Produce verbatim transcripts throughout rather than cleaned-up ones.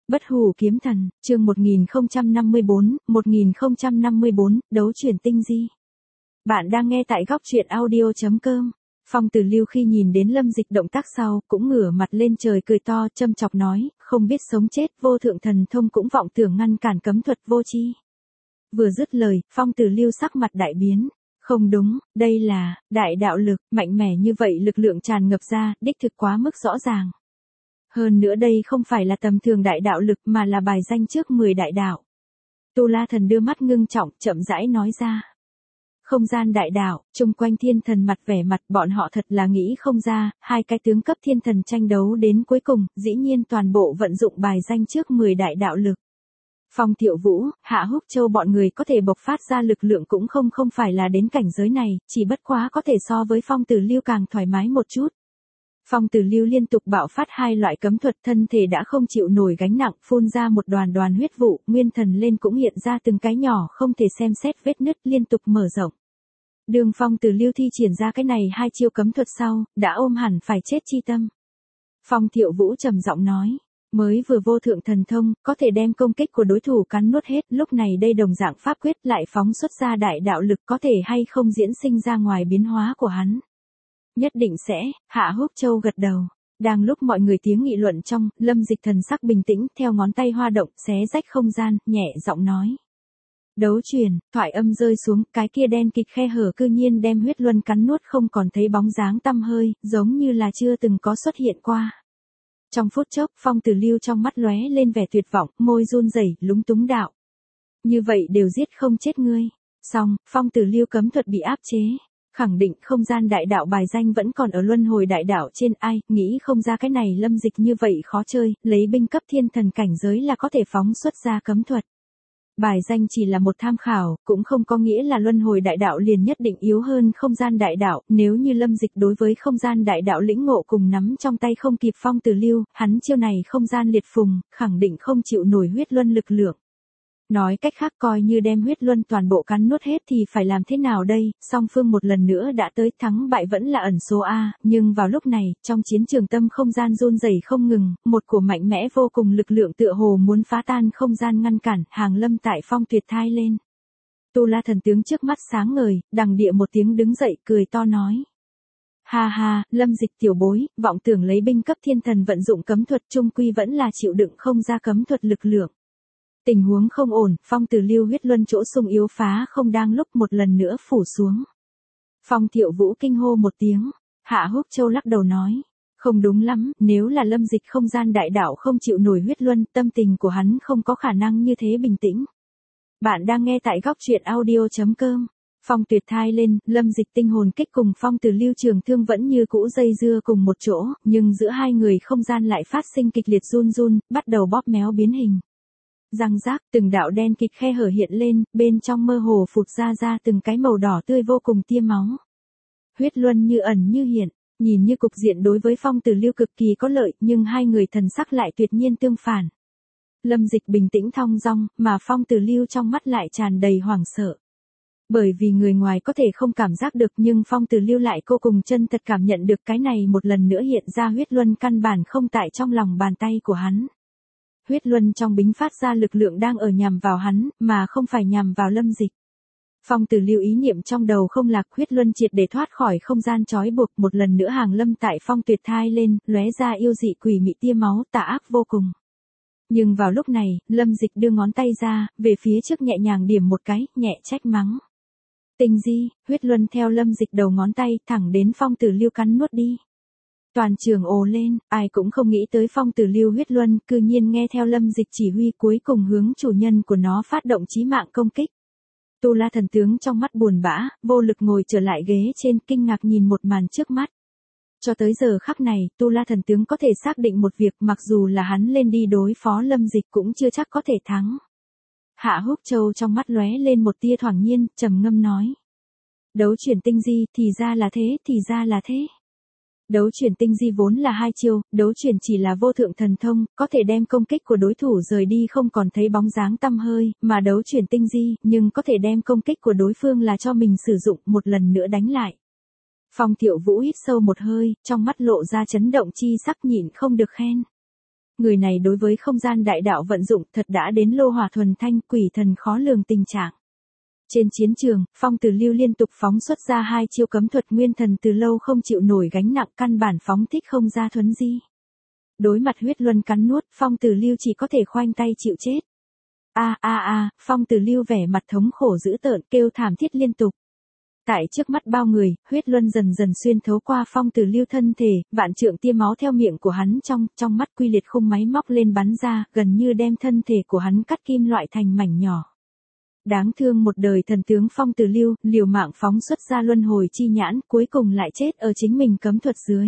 Bất hủ kiếm thần, chương một nghìn không trăm năm mươi bốn, một nghìn không trăm năm mươi bốn, đấu chuyển tinh di. Bạn đang nghe tại góc truyện audio chấm com. Phong Tử Lưu khi nhìn đến Lâm Dịch động tác sau, cũng ngửa mặt lên trời cười to, châm chọc nói, không biết sống chết, vô thượng thần thông cũng vọng tưởng ngăn cản cấm thuật vô tri. Vừa dứt lời, Phong Tử Lưu sắc mặt đại biến. Không đúng, đây là đại đạo lực, mạnh mẽ như vậy lực lượng tràn ngập ra, đích thực quá mức rõ ràng. Hơn nữa đây không phải là tầm thường đại đạo lực mà là bài danh trước mười đại đạo. Tu La Thần đưa mắt ngưng trọng, chậm rãi nói ra. Không gian đại đạo, chung quanh thiên thần mặt vẻ mặt bọn họ thật là nghĩ không ra, hai cái tướng cấp thiên thần tranh đấu đến cuối cùng, dĩ nhiên toàn bộ vận dụng bài danh trước mười đại đạo lực. Phong Thiệu Vũ, Hạ Húc Châu bọn người có thể bộc phát ra lực lượng cũng không không phải là đến cảnh giới này, chỉ bất quá có thể so với Phong Tử Lưu càng thoải mái một chút. Phong Tử Lưu liên tục bạo phát hai loại cấm thuật, thân thể đã không chịu nổi gánh nặng, phun ra một đoàn đoàn huyết vụ, nguyên thần lên cũng hiện ra từng cái nhỏ không thể xem xét vết nứt liên tục mở rộng. Đường Phong Tử Lưu thi triển ra cái này hai chiêu cấm thuật sau, đã ôm hẳn phải chết chi tâm. Phong Thiệu Vũ trầm giọng nói, mới vừa vô thượng thần thông, có thể đem công kích của đối thủ cắn nuốt hết, lúc này đây đồng dạng pháp quyết lại phóng xuất ra đại đạo lực có thể hay không diễn sinh ra ngoài biến hóa của hắn. Nhất định sẽ, Hạ Húc Châu gật đầu. Đang lúc mọi người tiếng nghị luận trong, Lâm Dịch thần sắc bình tĩnh, theo ngón tay hoa động, xé rách không gian, nhẹ giọng nói. Đấu truyền, thoại âm rơi xuống, cái kia đen kịt khe hở cư nhiên đem huyết luân cắn nuốt không còn thấy bóng dáng tăm hơi, giống như là chưa từng có xuất hiện qua. Trong phút chốc, Phong Tử Lưu trong mắt lóe lên vẻ tuyệt vọng, môi run rẩy, lúng túng đạo. Như vậy đều giết không chết ngươi. Xong, Phong Tử Lưu cấm thuật bị áp chế. Khẳng định không gian đại đạo bài danh vẫn còn ở luân hồi đại đạo trên, ai, nghĩ không ra cái này Lâm Dịch như vậy khó chơi, lấy binh cấp thiên thần cảnh giới là có thể phóng xuất ra cấm thuật. Bài danh chỉ là một tham khảo, cũng không có nghĩa là luân hồi đại đạo liền nhất định yếu hơn không gian đại đạo, nếu như Lâm Dịch đối với không gian đại đạo lĩnh ngộ cùng nắm trong tay không kịp Phong Tử Lưu, hắn chiêu này không gian liệt phùng, khẳng định không chịu nổi huyết luân lực lượng. Nói cách khác coi như đem huyết luân toàn bộ cắn nuốt hết thì phải làm thế nào đây, song phương một lần nữa đã tới, thắng bại vẫn là ẩn số A, nhưng vào lúc này, trong chiến trường tâm không gian run rẩy không ngừng, một của mạnh mẽ vô cùng lực lượng tựa hồ muốn phá tan không gian ngăn cản, hàng lâm tại Phong Tuyệt thai lên. Tu La thần tướng trước mắt sáng ngời, đằng địa một tiếng đứng dậy cười to nói. Ha ha, Lâm Dịch tiểu bối, vọng tưởng lấy binh cấp thiên thần vận dụng cấm thuật trung quy vẫn là chịu đựng không ra cấm thuật lực lượng. Tình huống không ổn, Phong Tử Lưu huyết luân chỗ sung yếu phá không đang lúc một lần nữa phủ xuống. Phong Thiệu Vũ kinh hô một tiếng, Hạ Húc Châu lắc đầu nói, không đúng lắm, nếu là Lâm Dịch không gian đại đạo không chịu nổi huyết luân, tâm tình của hắn không có khả năng như thế bình tĩnh. Bạn đang nghe tại góc truyện audio chấm com. Phong Tuyệt thai lên, Lâm Dịch tinh hồn kích cùng Phong Tử Lưu trường thương vẫn như cũ dây dưa cùng một chỗ, nhưng giữa hai người không gian lại phát sinh kịch liệt run run, bắt đầu bóp méo biến hình. Răng rác, từng đạo đen kịt khe hở hiện lên, bên trong mơ hồ phụt ra ra từng cái màu đỏ tươi vô cùng tia máu. Huyết luân như ẩn như hiện, nhìn như cục diện đối với Phong Tử Lưu cực kỳ có lợi, nhưng hai người thần sắc lại tuyệt nhiên tương phản. Lâm Dịch bình tĩnh thong dong, mà Phong Tử Lưu trong mắt lại tràn đầy hoảng sợ. Bởi vì người ngoài có thể không cảm giác được nhưng Phong Tử Lưu lại vô cùng chân thật cảm nhận được cái này một lần nữa hiện ra huyết luân căn bản không tại trong lòng bàn tay của hắn. Huyết luân trong bính phát ra lực lượng đang ở nhằm vào hắn, mà không phải nhằm vào Lâm Dịch. Phong Tử Lưu ý niệm trong đầu không lạc, huyết luân triệt để thoát khỏi không gian trói buộc, một lần nữa hàng lâm tại Phong Tuyệt thai lên, lóe ra yêu dị quỷ mị tia máu, tà ác vô cùng. Nhưng vào lúc này, Lâm Dịch đưa ngón tay ra, về phía trước nhẹ nhàng điểm một cái, nhẹ trách mắng. Tinh di, huyết luân theo Lâm Dịch đầu ngón tay, thẳng đến Phong Tử Lưu cắn nuốt đi. Toàn trường ồ lên, ai cũng không nghĩ tới Phong Tử Lưu huyết luân, cư nhiên nghe theo Lâm Dịch chỉ huy cuối cùng hướng chủ nhân của nó phát động chí mạng công kích. Tu La thần tướng trong mắt buồn bã, vô lực ngồi trở lại ghế trên, kinh ngạc nhìn một màn trước mắt. Cho tới giờ khắc này, Tu La thần tướng có thể xác định một việc, mặc dù là hắn lên đi đối phó Lâm Dịch cũng chưa chắc có thể thắng. Hạ Húc Châu trong mắt lóe lên một tia thoảng nhiên, trầm ngâm nói. Đấu chuyển tinh di, thì ra là thế, thì ra là thế. Đấu chuyển tinh di vốn là hai chiêu, đấu chuyển chỉ là vô thượng thần thông, có thể đem công kích của đối thủ rời đi không còn thấy bóng dáng tăm hơi, mà đấu chuyển tinh di, nhưng có thể đem công kích của đối phương là cho mình sử dụng một lần nữa đánh lại. Phong Thiệu Vũ hít sâu một hơi, trong mắt lộ ra chấn động chi sắc nhịn không được khen. Người này đối với không gian đại đạo vận dụng thật đã đến lô hỏa thuần thanh, quỷ thần khó lường tình trạng. Trên chiến trường, Phong Tử Lưu liên tục phóng xuất ra hai chiêu cấm thuật, nguyên thần từ lâu không chịu nổi gánh nặng, căn bản phóng thích không ra thuấn di. Đối mặt huyết luân cắn nuốt, Phong Tử Lưu chỉ có thể khoanh tay chịu chết. A a a, Phong Tử Lưu vẻ mặt thống khổ dữ tợn, kêu thảm thiết liên tục. Tại trước mắt bao người, huyết luân dần dần xuyên thấu qua Phong Tử Lưu thân thể, vạn trượng tia máu theo miệng của hắn trong, trong mắt quy liệt khung máy móc lên bắn ra, gần như đem thân thể của hắn cắt kim loại thành mảnh nhỏ. Đáng thương một đời thần tướng Phong Tử Lưu, liều mạng phóng xuất ra luân hồi chi nhãn, cuối cùng lại chết ở chính mình cấm thuật dưới.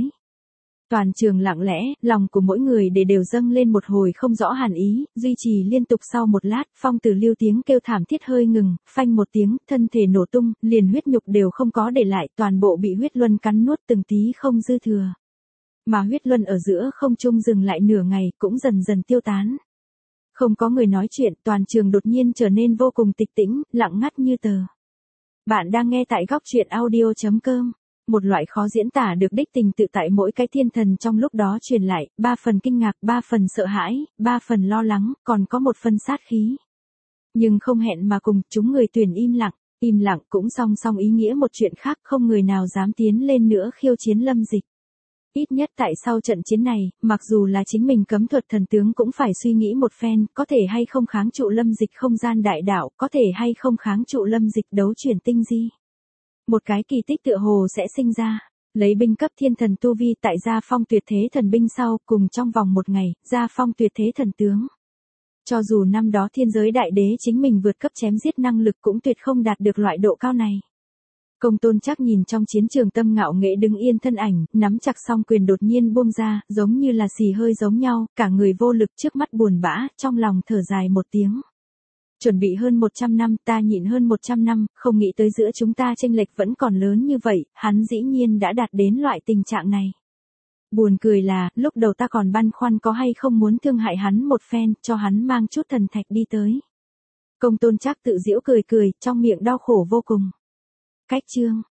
Toàn trường lặng lẽ, lòng của mỗi người để đều dâng lên một hồi không rõ hàn ý, duy trì liên tục sau một lát, Phong Tử Lưu tiếng kêu thảm thiết hơi ngừng, phanh một tiếng, thân thể nổ tung, liền huyết nhục đều không có để lại, toàn bộ bị huyết luân cắn nuốt từng tí không dư thừa. Mà huyết luân ở giữa không trung dừng lại nửa ngày, cũng dần dần tiêu tán. Không có người nói chuyện, toàn trường đột nhiên trở nên vô cùng tịch tĩnh, lặng ngắt như tờ. Bạn đang nghe tại góc truyện audio chấm com. Một loại khó diễn tả được đích tình tự tại mỗi cái thiên thần trong lúc đó truyền lại, ba phần kinh ngạc, ba phần sợ hãi, ba phần lo lắng, còn có một phần sát khí. Nhưng không hẹn mà cùng, chúng người tuyển im lặng, im lặng cũng song song ý nghĩa một chuyện khác, không người nào dám tiến lên nữa khiêu chiến Lâm Dịch. Ít nhất tại sau trận chiến này, mặc dù là chính mình cấm thuật thần tướng cũng phải suy nghĩ một phen, có thể hay không kháng trụ Lâm Dịch không gian đại đạo, có thể hay không kháng trụ Lâm Dịch đấu chuyển tinh di. Một cái kỳ tích tựa hồ sẽ sinh ra, lấy binh cấp thiên thần tu vi tại gia phong tuyệt thế thần binh sau, cùng trong vòng một ngày, gia phong tuyệt thế thần tướng. Cho dù năm đó thiên giới đại đế chính mình vượt cấp chém giết năng lực cũng tuyệt không đạt được loại độ cao này. Công Tôn Trác nhìn trong chiến trường tâm ngạo nghễ đứng yên thân ảnh, nắm chặt song quyền đột nhiên buông ra, giống như là xì hơi giống nhau, cả người vô lực trước mắt buồn bã, trong lòng thở dài một tiếng. Chuẩn bị hơn một trăm năm, ta nhịn hơn một trăm năm, không nghĩ tới giữa chúng ta chênh lệch vẫn còn lớn như vậy, hắn dĩ nhiên đã đạt đến loại tình trạng này. Buồn cười là, lúc đầu ta còn băn khoăn có hay không muốn thương hại hắn một phen, cho hắn mang chút thần thạch đi tới. Công Tôn Trác tự giễu cười cười, trong miệng đau khổ vô cùng. Cách chương